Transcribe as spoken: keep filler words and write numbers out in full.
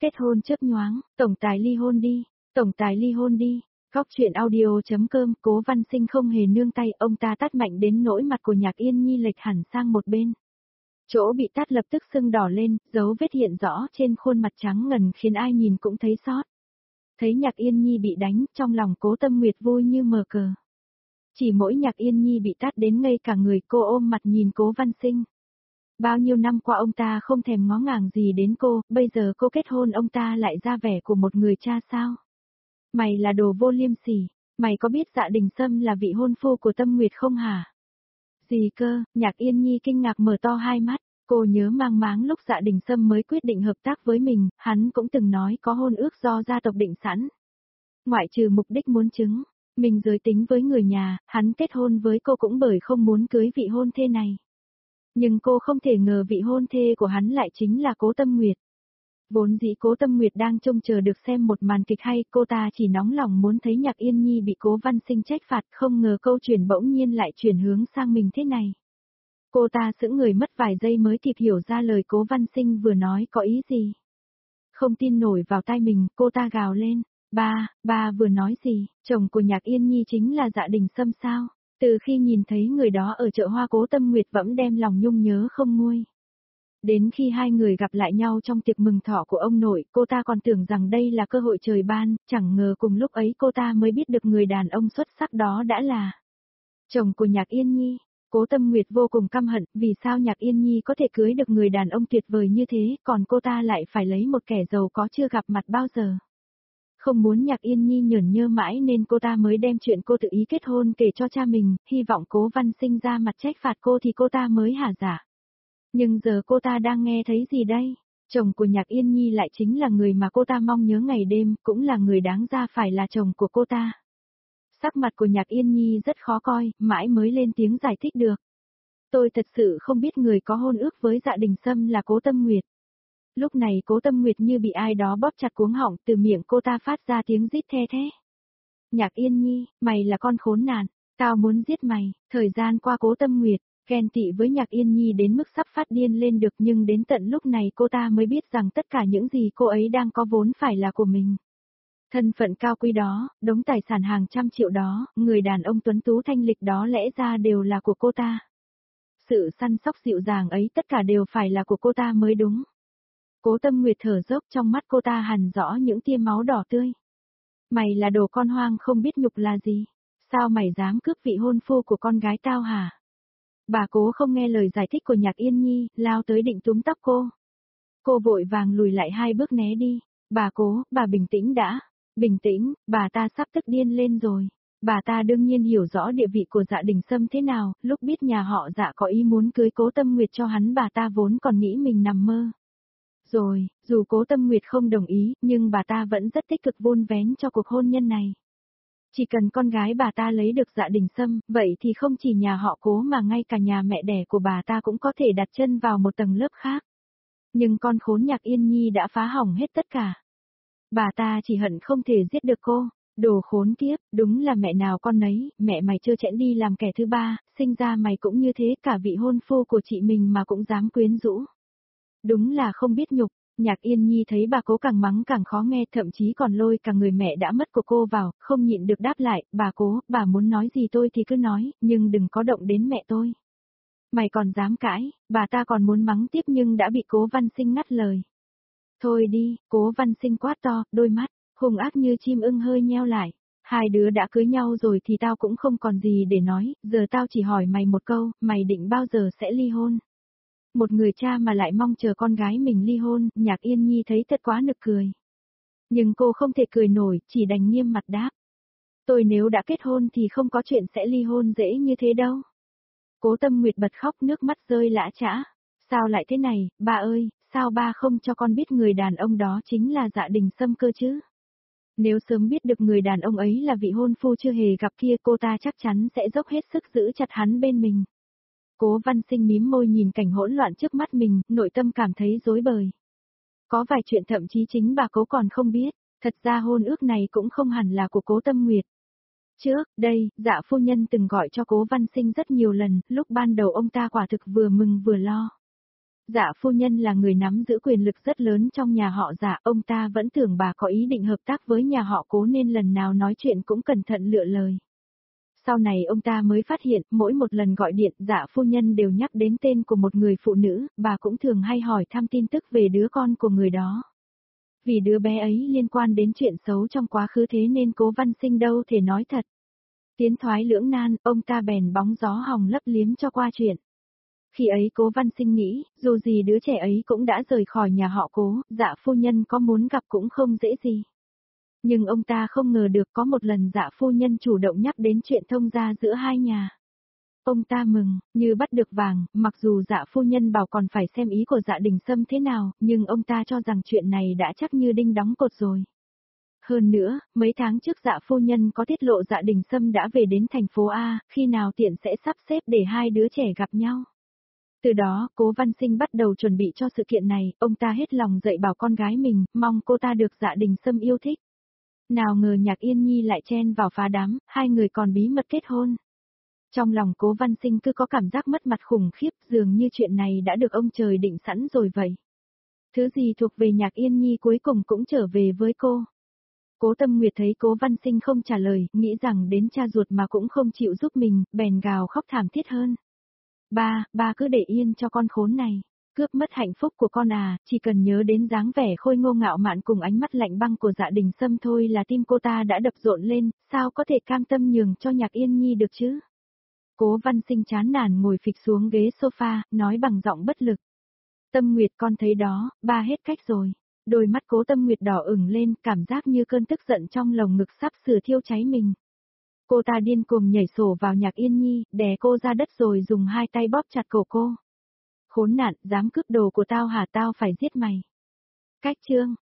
Kết hôn chớp nhoáng, tổng tài ly hôn đi, tổng tài ly hôn đi. Góc truyện audio.com, Cố Văn Sinh không hề nương tay, ông ta tát mạnh đến nỗi mặt của Nhạc Yên Nhi lệch hẳn sang một bên. Chỗ bị tát lập tức sưng đỏ lên, dấu vết hiện rõ trên khuôn mặt trắng ngần khiến ai nhìn cũng thấy xót. Thấy Nhạc Yên Nhi bị đánh, trong lòng Cố Tâm Nguyệt vui như mờ cờ. Chỉ mỗi Nhạc Yên Nhi bị tát đến ngây cả người, cô ôm mặt nhìn Cố Văn Sinh. Bao nhiêu năm qua ông ta không thèm ngó ngàng gì đến cô, bây giờ cô kết hôn ông ta lại ra vẻ của một người cha sao? Mày là đồ vô liêm sỉ, mày có biết Dạ Đình Sâm là vị hôn phu của Tâm Nguyệt không hả? Gì cơ? Nhạc Yên Nhi kinh ngạc mở to hai mắt, cô nhớ mang máng lúc Dạ Đình Sâm mới quyết định hợp tác với mình, hắn cũng từng nói có hôn ước do gia tộc định sẵn. Ngoại trừ mục đích muốn chứng, mình giới tính với người nhà, hắn kết hôn với cô cũng bởi không muốn cưới vị hôn thê này. Nhưng cô không thể ngờ vị hôn thê của hắn lại chính là Cố Tâm Nguyệt. Vốn dĩ Cố Tâm Nguyệt đang trông chờ được xem một màn kịch hay, cô ta chỉ nóng lòng muốn thấy Nhạc Yên Nhi bị Cố Văn Sinh trách phạt, không ngờ câu chuyện bỗng nhiên lại chuyển hướng sang mình thế này. Cô ta sững người mất vài giây mới kịp hiểu ra lời Cố Văn Sinh vừa nói có ý gì. Không tin nổi vào tai mình, cô ta gào lên, ba, ba vừa nói gì, chồng của Nhạc Yên Nhi chính là Dạ Đình Sâm sao? Từ khi nhìn thấy người đó ở chợ hoa, Cố Tâm Nguyệt vẫn đem lòng nhung nhớ không nguôi. Đến khi hai người gặp lại nhau trong tiệc mừng thọ của ông nội, cô ta còn tưởng rằng đây là cơ hội trời ban, chẳng ngờ cùng lúc ấy cô ta mới biết được người đàn ông xuất sắc đó đã là chồng của Nhạc Yên Nhi. Cố Tâm Nguyệt vô cùng căm hận, vì sao Nhạc Yên Nhi có thể cưới được người đàn ông tuyệt vời như thế, còn cô ta lại phải lấy một kẻ giàu có chưa gặp mặt bao giờ. Không muốn Nhạc Yên Nhi nhởn nhơ mãi nên cô ta mới đem chuyện cô tự ý kết hôn kể cho cha mình, hy vọng Cố Văn Sinh ra mặt trách phạt cô thì cô ta mới hả dạ. Nhưng giờ cô ta đang nghe thấy gì đây? Chồng của Nhạc Yên Nhi lại chính là người mà cô ta mong nhớ ngày đêm, cũng là người đáng ra phải là chồng của cô ta. Sắc mặt của Nhạc Yên Nhi rất khó coi, mãi mới lên tiếng giải thích được. Tôi thật sự không biết người có hôn ước với Dạ Đình Sâm là Cố Tâm Nguyệt. Lúc này Cố Tâm Nguyệt như bị ai đó bóp chặt cuống họng, từ miệng cô ta phát ra tiếng rít the thé. Nhạc Yên Nhi, mày là con khốn nạn, tao muốn giết mày. Thời gian qua Cố Tâm Nguyệt ghen tị với Nhạc Yên Nhi đến mức sắp phát điên lên được, nhưng đến tận lúc này cô ta mới biết rằng tất cả những gì cô ấy đang có vốn phải là của mình. Thân phận cao quý đó, đống tài sản hàng trăm triệu đó, người đàn ông tuấn tú thanh lịch đó lẽ ra đều là của cô ta. Sự săn sóc dịu dàng ấy tất cả đều phải là của cô ta mới đúng. Cố Tâm Nguyệt thở dốc, trong mắt cô ta hằn rõ những tia máu đỏ tươi. Mày là đồ con hoang không biết nhục là gì? Sao mày dám cướp vị hôn phu của con gái tao hả? Bà Cố không nghe lời giải thích của Nhạc Yên Nhi, lao tới định túm tóc cô. Cô vội vàng lùi lại hai bước né đi. Bà Cố, bà bình tĩnh đã. Bình tĩnh, bà ta sắp tức điên lên rồi. Bà ta đương nhiên hiểu rõ địa vị của Dạ Đình Sâm thế nào, lúc biết nhà họ Dạ có ý muốn cưới Cố Tâm Nguyệt cho hắn, bà ta vốn còn nghĩ mình nằm mơ. Rồi, dù Cố Tâm Nguyệt không đồng ý, nhưng bà ta vẫn rất tích cực vun vén cho cuộc hôn nhân này. Chỉ cần con gái bà ta lấy được Dạ Đình Sâm, vậy thì không chỉ nhà họ Cố mà ngay cả nhà mẹ đẻ của bà ta cũng có thể đặt chân vào một tầng lớp khác. Nhưng con khốn Nhạc Yên Nhi đã phá hỏng hết tất cả. Bà ta chỉ hận không thể giết được cô. Đồ khốn kiếp, đúng là mẹ nào con nấy, mẹ mày trơ trẽn đi làm kẻ thứ ba, sinh ra mày cũng như thế, cả vị hôn phu của chị mình mà cũng dám quyến rũ. Đúng là không biết nhục. Nhạc Yên Nhi thấy bà Cố càng mắng càng khó nghe, thậm chí còn lôi cả người mẹ đã mất của cô vào, không nhịn được đáp lại, bà Cố, bà muốn nói gì tôi thì cứ nói, nhưng đừng có động đến mẹ tôi. Mày còn dám cãi, bà ta còn muốn mắng tiếp nhưng đã bị Cố Văn Sinh ngắt lời. Thôi đi, Cố Văn Sinh quát to, đôi mắt hung ác như chim ưng hơi nheo lại. Hai đứa đã cưới nhau rồi thì tao cũng không còn gì để nói, giờ tao chỉ hỏi mày một câu, mày định bao giờ sẽ ly hôn? Một người cha mà lại mong chờ con gái mình ly hôn, Nhạc Yên Nhi thấy thật quá nực cười. Nhưng cô không thể cười nổi, chỉ đành nghiêm mặt đáp. Tôi nếu đã kết hôn thì không có chuyện sẽ ly hôn dễ như thế đâu. Cố Tâm Nguyệt bật khóc, nước mắt rơi lã chã. Sao lại thế này, ba ơi, sao ba không cho con biết người đàn ông đó chính là Dạ Đình Sâm cơ chứ? Nếu sớm biết được người đàn ông ấy là vị hôn phu chưa hề gặp kia, cô ta chắc chắn sẽ dốc hết sức giữ chặt hắn bên mình. Cố Văn Sinh mím môi nhìn cảnh hỗn loạn trước mắt mình, nội tâm cảm thấy rối bời. Có vài chuyện thậm chí chính bà Cố còn không biết, thật ra hôn ước này cũng không hẳn là của Cố Tâm Nguyệt. Trước, đây, Dạ phu nhân từng gọi cho Cố Văn Sinh rất nhiều lần, lúc ban đầu ông ta quả thực vừa mừng vừa lo. Dạ phu nhân là người nắm giữ quyền lực rất lớn trong nhà họ Dạ, ông ta vẫn tưởng bà có ý định hợp tác với nhà họ Cố nên lần nào nói chuyện cũng cẩn thận lựa lời. Sau này ông ta mới phát hiện, mỗi một lần gọi điện Dạ phu nhân đều nhắc đến tên của một người phụ nữ, bà cũng thường hay hỏi thăm tin tức về đứa con của người đó. Vì đứa bé ấy liên quan đến chuyện xấu trong quá khứ thế nên Cố Văn Sinh đâu thể nói thật. Tiến thoái lưỡng nan, ông ta bèn bóng gió hòng lấp liếm cho qua chuyện. Khi ấy Cố Văn Sinh nghĩ, dù gì đứa trẻ ấy cũng đã rời khỏi nhà họ Cố, Dạ phu nhân có muốn gặp cũng không dễ gì. Nhưng ông ta không ngờ được có một lần Dạ phu nhân chủ động nhắc đến chuyện thông gia giữa hai nhà. Ông ta mừng, như bắt được vàng, mặc dù Dạ phu nhân bảo còn phải xem ý của Dạ Đình Sâm thế nào, nhưng ông ta cho rằng chuyện này đã chắc như đinh đóng cột rồi. Hơn nữa, mấy tháng trước Dạ phu nhân có tiết lộ Dạ Đình Sâm đã về đến thành phố A, khi nào tiện sẽ sắp xếp để hai đứa trẻ gặp nhau. Từ đó, Cố Văn Sinh bắt đầu chuẩn bị cho sự kiện này, ông ta hết lòng dạy bảo con gái mình, mong cô ta được Dạ Đình Sâm yêu thích. Nào ngờ Nhạc Yên Nhi lại chen vào phá đám, hai người còn bí mật kết hôn. Trong lòng Cố Văn Sinh cứ có cảm giác mất mặt khủng khiếp, dường như chuyện này đã được ông trời định sẵn rồi vậy. Thứ gì thuộc về Nhạc Yên Nhi cuối cùng cũng trở về với cô. Cố Tâm Nguyệt thấy Cố Văn Sinh không trả lời, nghĩ rằng đến cha ruột mà cũng không chịu giúp mình, bèn gào khóc thảm thiết hơn. Ba, ba cứ để yên cho con khốn này. Cướp mất hạnh phúc của con à, chỉ cần nhớ đến dáng vẻ khôi ngô ngạo mạn cùng ánh mắt lạnh băng của Dạ Đình Sâm thôi là tim cô ta đã đập rộn lên, sao có thể cam tâm nhường cho Nhạc Yên Nhi được chứ? Cố Văn Sinh chán nản ngồi phịch xuống ghế sofa, nói bằng giọng bất lực. Tâm Nguyệt con thấy đó, ba hết cách rồi. Đôi mắt Cố Tâm Nguyệt đỏ ửng lên, cảm giác như cơn tức giận trong lồng ngực sắp sửa thiêu cháy mình. Cô ta điên cuồng nhảy sổ vào Nhạc Yên Nhi, đè cô ra đất rồi dùng hai tay bóp chặt cổ cô. Khốn nạn, dám cướp đồ của tao hả, tao phải giết mày. Cách chương